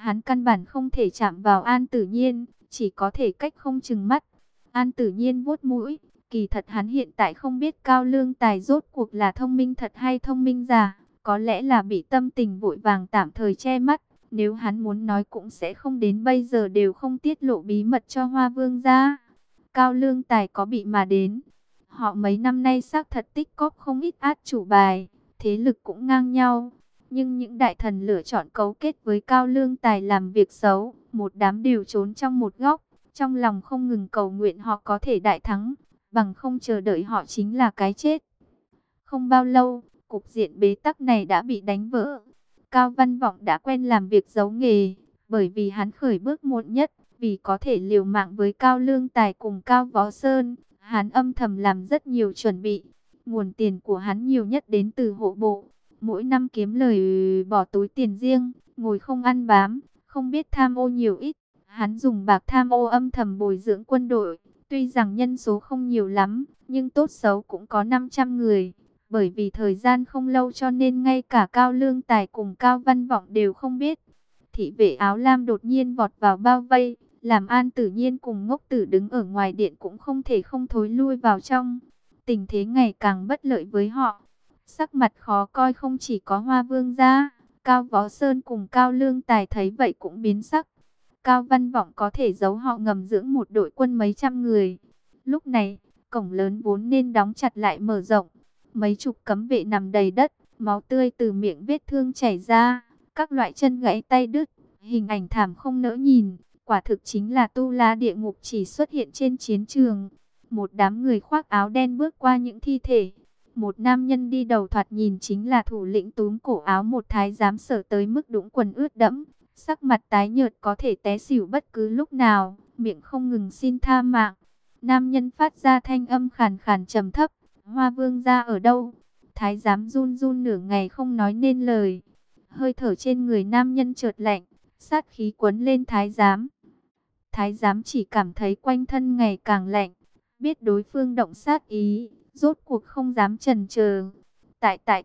Hắn căn bản không thể chạm vào An Tử Nhiên, chỉ có thể cách không chừng mắt. An Tử Nhiên vuốt mũi, kỳ thật hắn hiện tại không biết Cao Lương Tài rốt cuộc là thông minh thật hay thông minh giả, có lẽ là bị tâm tình vội vàng tạm thời che mắt. Nếu hắn muốn nói cũng sẽ không đến bây giờ đều không tiết lộ bí mật cho Hoa Vương gia. Cao Lương Tài có bị mà đến. Họ mấy năm nay xác thật tích cóp không ít át chủ bài, thế lực cũng ngang nhau. Nhưng những đại thần lựa chọn cấu kết với Cao Lương Tài làm việc xấu, một đám đều trốn trong một góc, trong lòng không ngừng cầu nguyện họ có thể đại thắng, bằng không chờ đợi họ chính là cái chết. Không bao lâu, cục diện bế tắc này đã bị đánh vỡ. Cao Văn Vọng đã quen làm việc giấu nghề, bởi vì hắn khởi bước muộn nhất, vì có thể liều mạng với Cao Lương Tài cùng Cao Võ Sơn, hắn âm thầm làm rất nhiều chuẩn bị. Nguồn tiền của hắn nhiều nhất đến từ hộ bộ, mỗi năm kiếm lời bỏ túi tiền riêng, ngồi không ăn bám, không biết tham ô nhiều ít. Hắn dùng bạc tham ô âm thầm bồi dưỡng quân đội, tuy rằng nhân số không nhiều lắm, nhưng tốt xấu cũng có 500 người. Bởi vì thời gian không lâu cho nên ngay cả Cao Lương Tài cùng Cao Văn Vọng đều không biết. Thị vệ áo lam đột nhiên vọt vào bao vây, làm An Tử Nhiên cùng Ngốc Tử đứng ở ngoài điện cũng không thể không thối lui vào trong. Tình thế ngày càng bất lợi với họ. Sắc mặt khó coi không chỉ có Hoa Vương gia, Cao Võ Sơn cùng Cao Lương Tài thấy vậy cũng biến sắc. Cao Văn Vọng có thể giấu họ ngầm dưỡng một đội quân mấy trăm người. Lúc này, cổng lớn vốn nên đóng chặt lại mở rộng. Mấy chục cấm vệ nằm đầy đất, máu tươi từ miệng vết thương chảy ra, các loại chân gãy tay đứt, hình ảnh thảm không nỡ nhìn, quả thực chính là tu la địa ngục chỉ xuất hiện trên chiến trường. Một đám người khoác áo đen bước qua những thi thể. Một nam nhân đi đầu thoạt nhìn chính là thủ lĩnh túm cổ áo một thái giám Sở tới mức đũng quần ướt đẫm, sắc mặt tái nhợt có thể té xỉu bất cứ lúc nào, miệng không ngừng xin tha mạng. Nam nhân phát ra thanh âm khàn khàn trầm thấp, Hoa Vương gia ở đâu? Thái giám run run nửa ngày không nói nên lời. Hơi thở trên người nam nhân chợt lạnh, sát khí quấn lên thái giám. Thái giám chỉ cảm thấy quanh thân ngày càng lạnh, biết đối phương động sát ý, rốt cuộc không dám chần chờ. Tại,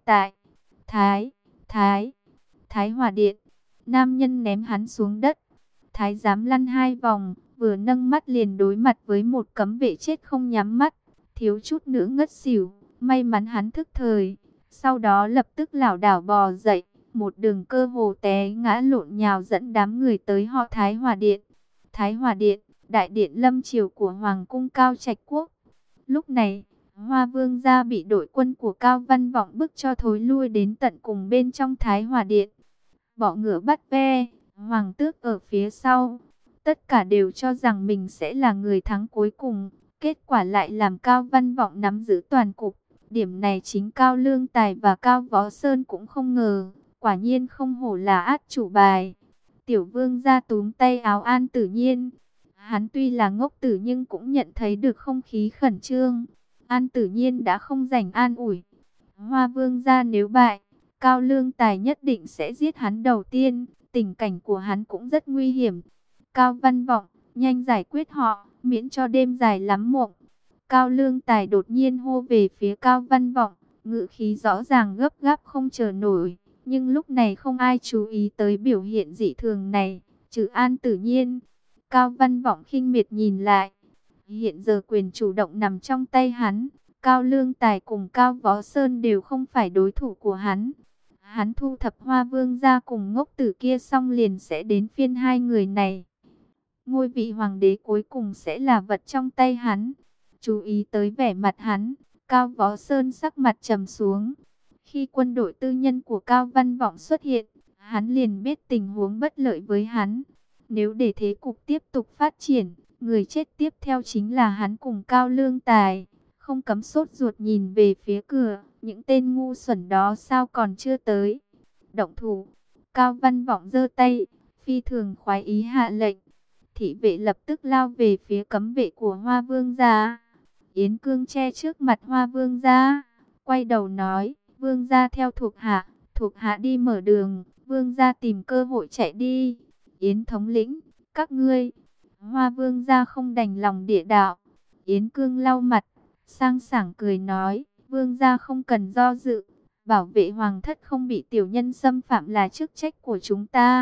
Thái Hòa Điện. Nam nhân ném hắn xuống đất. Thái giám lăn 2 vòng, vừa nâng mắt liền đối mặt với một cấm vệ chết không nhắm mắt, thiếu chút nữa ngất xỉu. May mắn hắn thức thời, sau đó lập tức lảo đảo bò dậy, một đường cơ hồ té ngã lộn nhào dẫn đám người tới họ Thái Hòa Điện. Thái Hòa Điện, đại điện lâm triều của Hoàng cung Cao Trạch Quốc. Lúc này, Hoa Vương gia bị đội quân của Cao Văn Vọng bức cho thối lui đến tận cùng bên trong Thái Hòa Điện. Bọ ngựa bắt ve, Hoàng tước ở phía sau. Tất cả đều cho rằng mình sẽ là người thắng cuối cùng. Kết quả lại làm Cao Văn Vọng nắm giữ toàn cục. Điểm này chính Cao Lương Tài và Cao Võ Sơn cũng không ngờ. Quả nhiên không hổ là át chủ bài. Tiểu vương gia túm tay áo An Tử Nhiên. Hắn tuy là ngốc tử nhưng cũng nhận thấy được không khí khẩn trương. An Tử Nhiên đã không rảnh an ủi. Hoa Vương gia nếu bại, Cao Lương Tài nhất định sẽ giết hắn đầu tiên. Tình cảnh của hắn cũng rất nguy hiểm. Cao Văn Vọng, nhanh giải quyết họ, miễn cho đêm dài lắm mộng. Cao Lương Tài đột nhiên hô về phía Cao Văn Vọng, ngữ khí rõ ràng gấp gáp không chờ nổi. Nhưng lúc này không ai chú ý tới biểu hiện dị thường này, trừ An Tử Nhiên. Cao Văn Vọng khinh miệt nhìn lại. Hiện giờ quyền chủ động nằm trong tay hắn. Cao Lương Tài cùng Cao Võ Sơn đều không phải đối thủ của hắn. Hắn thu thập Hoa Vương gia cùng ngốc tử kia xong liền sẽ đến phiên hai người này. Ngôi vị hoàng đế cuối cùng sẽ là vật trong tay hắn. Chú ý tới vẻ mặt hắn, Cao Võ Sơn sắc mặt trầm xuống. Khi quân đội tư nhân của Cao Văn Vọng xuất hiện, hắn liền biết tình huống bất lợi với hắn. Nếu để thế cục tiếp tục phát triển, người chết tiếp theo chính là hắn cùng Cao Lương Tài. Không cấm sốt ruột nhìn về phía cửa, những tên ngu xuẩn đó sao còn chưa tới. Động thủ, Cao Văn Vọng giơ tay, phi thường khoái ý hạ lệnh. Thị vệ lập tức lao về phía cấm vệ của Hoa Vương gia. Yến Cương che trước mặt Hoa Vương gia, quay đầu nói, Vương gia theo thuộc hạ đi mở đường, Vương gia tìm cơ hội chạy đi. Yến thống lĩnh, các ngươi. Hoa Vương gia không đành lòng địa đạo. Yến Cương lau mặt, sang sảng cười nói, Vương gia không cần do dự, bảo vệ hoàng thất không bị tiểu nhân xâm phạm là chức trách của chúng ta.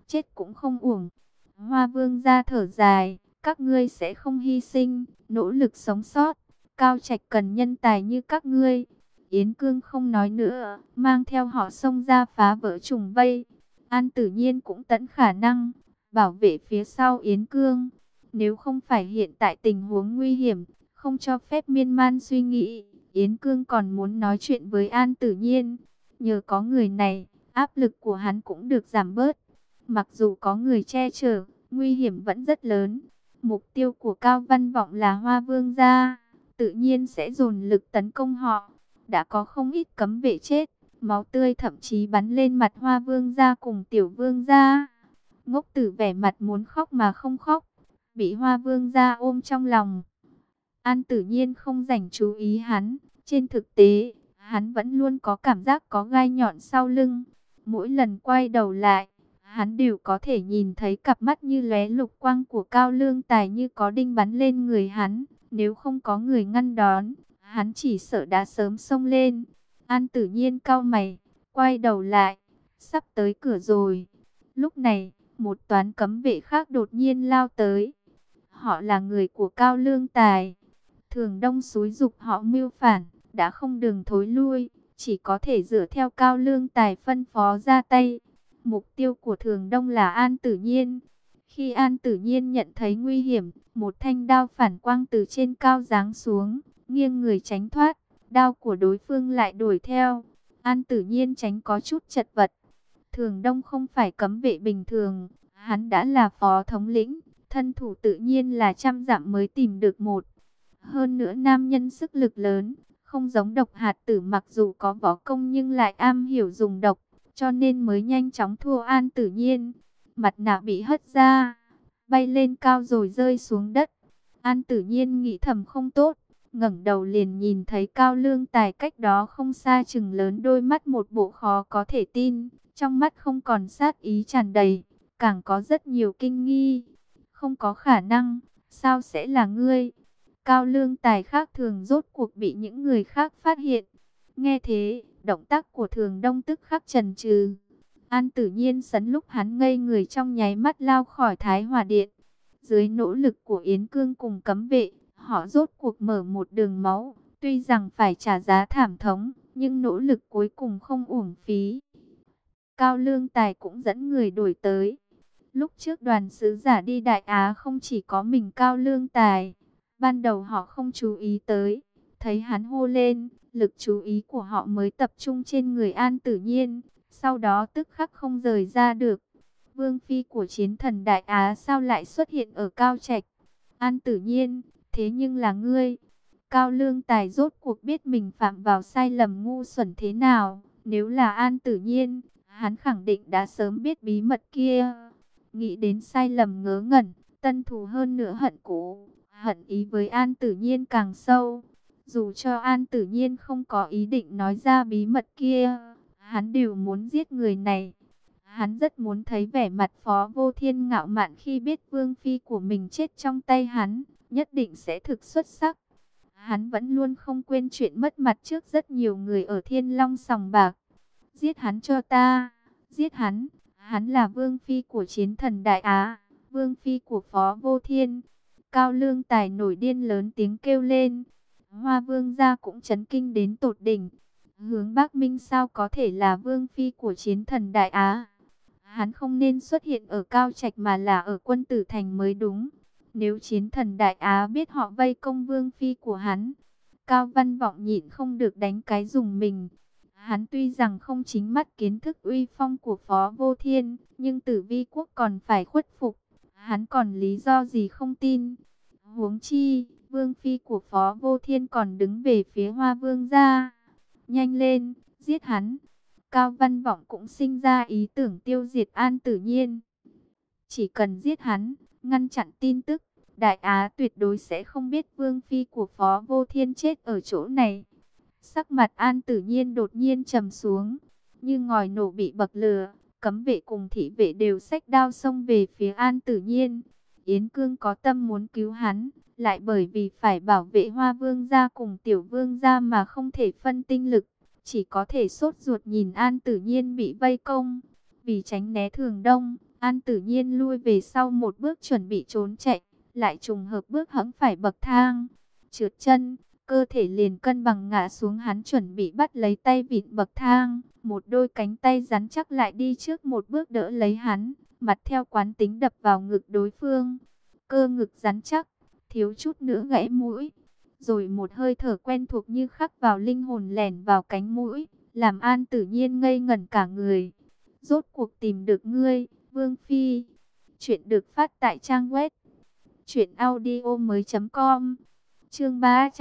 chết cũng không uổng. Hoa Vương gia thở dài, các ngươi sẽ không hy sinh, nỗ lực sống sót. Cao Trạch cần nhân tài như các ngươi. Yến Cương không nói nữa, mang theo họ xông ra phá vỡ trùng vây. An Tử Nhiên cũng tận khả năng bảo vệ phía sau Yến Cương. Nếu không phải hiện tại tình huống nguy hiểm, không cho phép miên man suy nghĩ, Yến Cương còn muốn nói chuyện với An Tử Nhiên. Nhờ có người này, áp lực của hắn cũng được giảm bớt. Mặc dù có người che chở, nguy hiểm vẫn rất lớn. Mục tiêu của Cao Văn Vọng là Hoa Vương gia, tự nhiên sẽ dồn lực tấn công họ. Đã có không ít cấm vệ chết, máu tươi thậm chí bắn lên mặt Hoa Vương gia cùng Tiểu Vương gia. Ngốc Tử vẻ mặt muốn khóc mà không khóc, bị Hoa Vương gia ôm trong lòng. An Tử Nhiên không dành chú ý hắn, trên thực tế, hắn vẫn luôn có cảm giác có gai nhọn sau lưng. Mỗi lần quay đầu lại, hắn đều có thể nhìn thấy cặp mắt như lóe lục quang của Cao Lương Tài như có đinh bắn lên người hắn. Nếu không có người ngăn đón, hắn chỉ sợ đã sớm xông lên. An Tử Nhiên cau mày, quay đầu lại, sắp tới cửa rồi. Lúc này, một toán cấm vệ khác đột nhiên lao tới. Họ là người của Cao Lương Tài. Thường Đông xúi giục họ mưu phản, đã không đường thối lui, chỉ có thể dựa theo Cao Lương Tài phân phó ra tay. Mục tiêu của Thường Đông là An Tử Nhiên. Khi An Tử Nhiên nhận thấy nguy hiểm, một thanh đao phản quang từ trên cao giáng xuống, nghiêng người tránh thoát, đao của đối phương lại đuổi theo. An Tử Nhiên tránh có chút chật vật. Thường Đông không phải cấm vệ bình thường, hắn đã là phó thống lĩnh, thân thủ tự nhiên là trăm dặm mới tìm được một. Hơn nữa nam nhân sức lực lớn, không giống Độc Hạt Tử mặc dù có võ công nhưng lại am hiểu dùng độc, cho nên mới nhanh chóng thua An Tử Nhiên. Mặt nạ bị hất ra, bay lên cao rồi rơi xuống đất. An Tử Nhiên nghĩ thầm không tốt, ngẩng đầu liền nhìn thấy Cao Lương Tài cách đó không xa chừng lớn đôi mắt một bộ khó có thể tin, trong mắt không còn sát ý tràn đầy, càng có rất nhiều kinh nghi. Không có khả năng, sao sẽ là ngươi? Cao Lương Tài khác thường rốt cuộc bị những người khác phát hiện. Nghe thế, động tác của Thường Đông tức khắc chần chừ. An Tử Nhiên sấn lúc hắn ngây người trong nháy mắt lao khỏi Thái Hòa Điện. Dưới nỗ lực của Yến Cương cùng cấm vệ, họ rốt cuộc mở một đường máu. Tuy rằng phải trả giá thảm thống, nhưng nỗ lực cuối cùng không uổng phí. Cao Lương Tài cũng dẫn người đuổi tới. Lúc trước đoàn sứ giả đi Đại Á không chỉ có mình Cao Lương Tài. Ban đầu họ không chú ý tới. Thấy hắn hô lên, lực chú ý của họ mới tập trung trên người An Tử Nhiên. Sau đó tức khắc không rời ra được. Vương phi của chiến thần Đại Á sao lại xuất hiện ở Cao Trạch? An Tử Nhiên, thế nhưng là ngươi. Cao Lương Tài rốt cuộc biết mình phạm vào sai lầm ngu xuẩn thế nào. Nếu là An Tử Nhiên, hắn khẳng định đã sớm biết bí mật kia. Nghĩ đến sai lầm ngớ ngẩn, tân thù hơn nữa hận cũ, hận ý với An Tử Nhiên càng sâu. Dù cho An Tử Nhiên không có ý định nói ra bí mật kia, hắn đều muốn giết người này. Hắn rất muốn thấy vẻ mặt Phó Vô Thiên ngạo mạn khi biết vương phi của mình chết trong tay hắn, nhất định sẽ thực xuất sắc. Hắn vẫn luôn không quên chuyện mất mặt trước rất nhiều người ở Thiên Long sòng bạc. Giết hắn cho ta, giết hắn, hắn là vương phi của chiến thần Đại Á, vương phi của Phó Vô Thiên. Cao Lương Tài nổi điên lớn tiếng kêu lên. Hoa Vương gia cũng chấn kinh đến tột đỉnh. Hướng Bắc Minh sao có thể là vương phi của chiến thần Đại Á? Hắn không nên xuất hiện ở Cao Trạch mà là ở Quân Tử Thành mới đúng. Nếu chiến thần Đại Á biết họ vây công vương phi của hắn, Cao Văn Vọng nhịn không được đánh cái dùng mình. Hắn tuy rằng không chính mắt kiến thức uy phong của Phó Vô Thiên, nhưng Tử Vi Quốc còn phải khuất phục. Hắn còn lý do gì không tin? Huống chi, vương phi của Phó Vô Thiên còn đứng về phía Hoa Vương gia. Nhanh lên, giết hắn. Cao Văn Vọng cũng sinh ra ý tưởng tiêu diệt An Tử Nhiên. Chỉ cần giết hắn, ngăn chặn tin tức, Đại Á tuyệt đối sẽ không biết vương phi của Phó Vô Thiên chết ở chỗ này. Sắc mặt An Tử Nhiên đột nhiên trầm xuống, như ngòi nổ bị bậc lửa. Cấm vệ cùng thị vệ đều xách đao xông về phía An Tử Nhiên. Yến Cương có tâm muốn cứu hắn, lại bởi vì phải bảo vệ Hoa Vương gia cùng Tiểu Vương gia mà không thể phân tinh lực, chỉ có thể sốt ruột nhìn An Tử Nhiên bị vây công. Vì tránh né Thường Đông, An Tử Nhiên lui về sau một bước chuẩn bị trốn chạy, lại trùng hợp bước hẫng phải bậc thang, trượt chân, cơ thể liền cân bằng ngã xuống. Hắn chuẩn bị bắt lấy tay vịn bậc thang, một đôi cánh tay rắn chắc lại đi trước một bước đỡ lấy hắn, mặt theo quán tính đập vào ngực đối phương. Cơ ngực rắn chắc, thiếu chút nữa gãy mũi. Rồi một hơi thở quen thuộc như khắc vào linh hồn lẻn vào cánh mũi, làm An Tử Nhiên ngây ngẩn cả người. Rốt cuộc tìm được ngươi, Vương Phi. Chuyện được phát tại trang web truyệnaudiomoi.com. Chương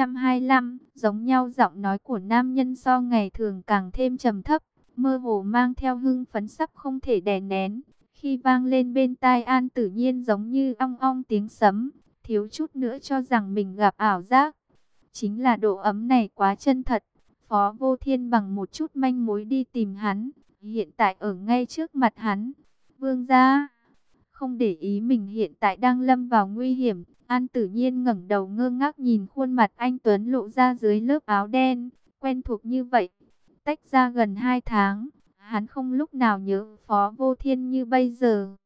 325, giống nhau. Giọng nói của nam nhân so ngày thường càng thêm trầm thấp, mơ hồ mang theo hưng phấn sắp không thể đè nén. Khi vang lên bên tai An Tử Nhiên giống như ong ong tiếng sấm, thiếu chút nữa cho rằng mình gặp ảo giác. Chính là độ ấm này quá chân thật. Phó Vô Thiên bằng một chút manh mối đi tìm hắn, hiện tại ở ngay trước mặt hắn. Vương gia không để ý mình hiện tại đang lâm vào nguy hiểm. An Tử Nhiên ngẩng đầu ngơ ngác nhìn khuôn mặt anh tuấn lộ ra dưới lớp áo đen, quen thuộc như vậy. Tách ra gần 2 tháng, hắn không lúc nào nhớ Phó Vô Thiên như bây giờ.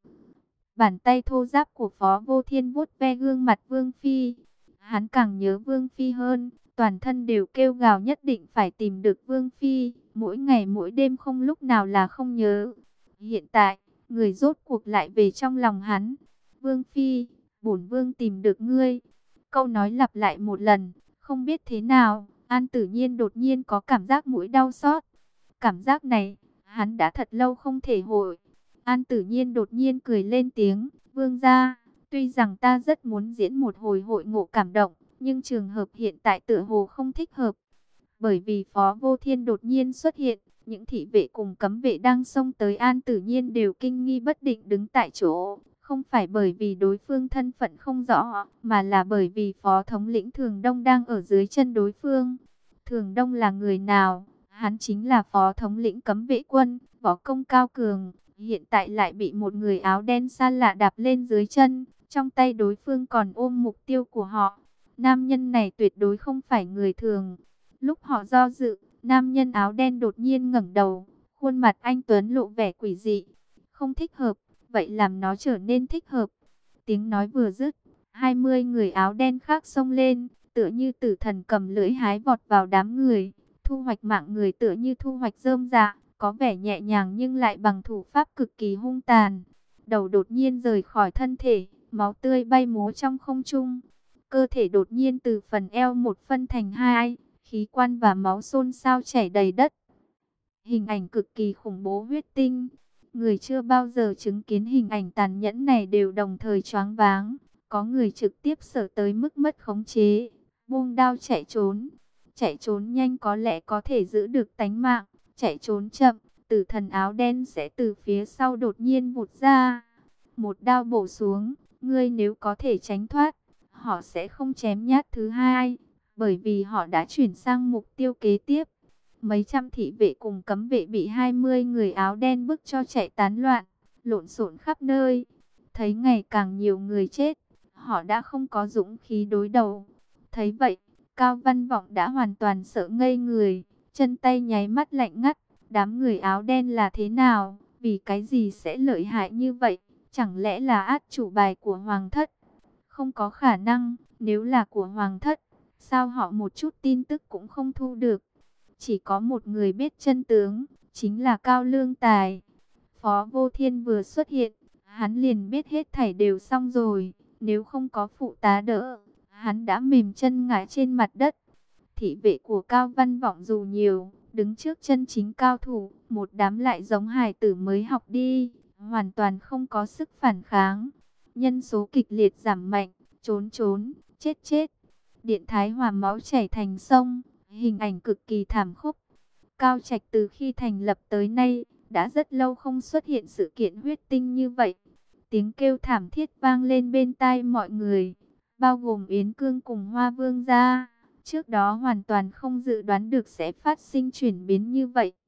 Bàn tay thô ráp của Phó Vô Thiên vuốt ve gương mặt Vương Phi. Hắn càng nhớ Vương Phi hơn, toàn thân đều kêu gào nhất định phải tìm được Vương Phi. Mỗi ngày mỗi đêm không lúc nào là không nhớ. Hiện tại, người rốt cuộc lại về trong lòng hắn. Vương Phi, bổn Vương tìm được ngươi. Câu nói lặp lại một lần, không biết thế nào, An Tử Nhiên đột nhiên có cảm giác mũi đau xót. Cảm giác này, hắn đã thật lâu không thể hội. An Tử Nhiên đột nhiên cười lên tiếng, Vương gia, tuy rằng ta rất muốn diễn một hồi hội ngộ cảm động, nhưng trường hợp hiện tại tựa hồ không thích hợp. Bởi vì Phó Vô Thiên đột nhiên xuất hiện, những thị vệ cùng cấm vệ đang xông tới An Tử Nhiên đều kinh nghi bất định đứng tại chỗ. Không phải bởi vì đối phương thân phận không rõ, mà là bởi vì Phó thống lĩnh Thường Đông đang ở dưới chân đối phương. Thường Đông là người nào? Hắn chính là Phó thống lĩnh cấm vệ quân, võ công cao cường. Hiện tại lại bị một người áo đen xa lạ đạp lên dưới chân. Trong tay đối phương còn ôm mục tiêu của họ. Nam nhân này tuyệt đối không phải người thường. Lúc họ do dự, nam nhân áo đen đột nhiên ngẩng đầu, khuôn mặt anh tuấn lộ vẻ quỷ dị. Không thích hợp, vậy làm nó trở nên thích hợp. Tiếng nói vừa dứt, 20 người áo đen khác xông lên, tựa như tử thần cầm lưỡi hái vọt vào đám người. Thu hoạch mạng người tựa như thu hoạch rơm rạ, có vẻ nhẹ nhàng nhưng lại bằng thủ pháp cực kỳ hung tàn. Đầu đột nhiên rời khỏi thân thể, máu tươi bay múa trong không trung. Cơ thể đột nhiên từ phần eo một phân thành hai, khí quan và máu xôn xao chảy đầy đất. Hình ảnh cực kỳ khủng bố huyết tinh. Người chưa bao giờ chứng kiến hình ảnh tàn nhẫn này đều đồng thời choáng váng. Có người trực tiếp sợ tới mức mất khống chế, buông đao chạy trốn. Chạy trốn nhanh có lẽ có thể giữ được tánh mạng, chạy trốn chậm, tử thần áo đen sẽ từ phía sau đột nhiên vụt ra. Một đao bổ xuống, ngươi nếu có thể tránh thoát, họ sẽ không chém nhát thứ hai, bởi vì họ đã chuyển sang mục tiêu kế tiếp. Mấy trăm thị vệ cùng cấm vệ bị 20 người áo đen bức cho chạy tán loạn, lộn xộn khắp nơi. Thấy ngày càng nhiều người chết, họ đã không có dũng khí đối đầu. Thấy vậy, Cao Văn Vọng đã hoàn toàn sợ ngây người, chân tay nháy mắt lạnh ngắt. Đám người áo đen là thế nào? Vì cái gì sẽ lợi hại như vậy? Chẳng lẽ là át chủ bài của Hoàng thất? Không có khả năng, nếu là của Hoàng thất, sao họ một chút tin tức cũng không thu được? Chỉ có một người biết chân tướng, chính là Cao Lương Tài. Phó Vô Thiên vừa xuất hiện, hắn liền biết hết thảy đều xong rồi. Nếu không có phụ tá đỡ, hắn đã mềm chân ngã trên mặt đất. Thị vệ của Cao Văn Vọng dù nhiều, đứng trước chân chính cao thủ, một đám lại giống hài tử mới học đi, hoàn toàn không có sức phản kháng. Nhân số kịch liệt giảm mạnh, trốn trốn, chết chết. Điện Thái Hòa máu chảy thành sông, hình ảnh cực kỳ thảm khốc. Cao Trạch từ khi thành lập tới nay, đã rất lâu không xuất hiện sự kiện huyết tinh như vậy. Tiếng kêu thảm thiết vang lên bên tai mọi người, bao gồm Yến Cương cùng Hoa Vương gia. Trước đó hoàn toàn không dự đoán được sẽ phát sinh chuyển biến như vậy.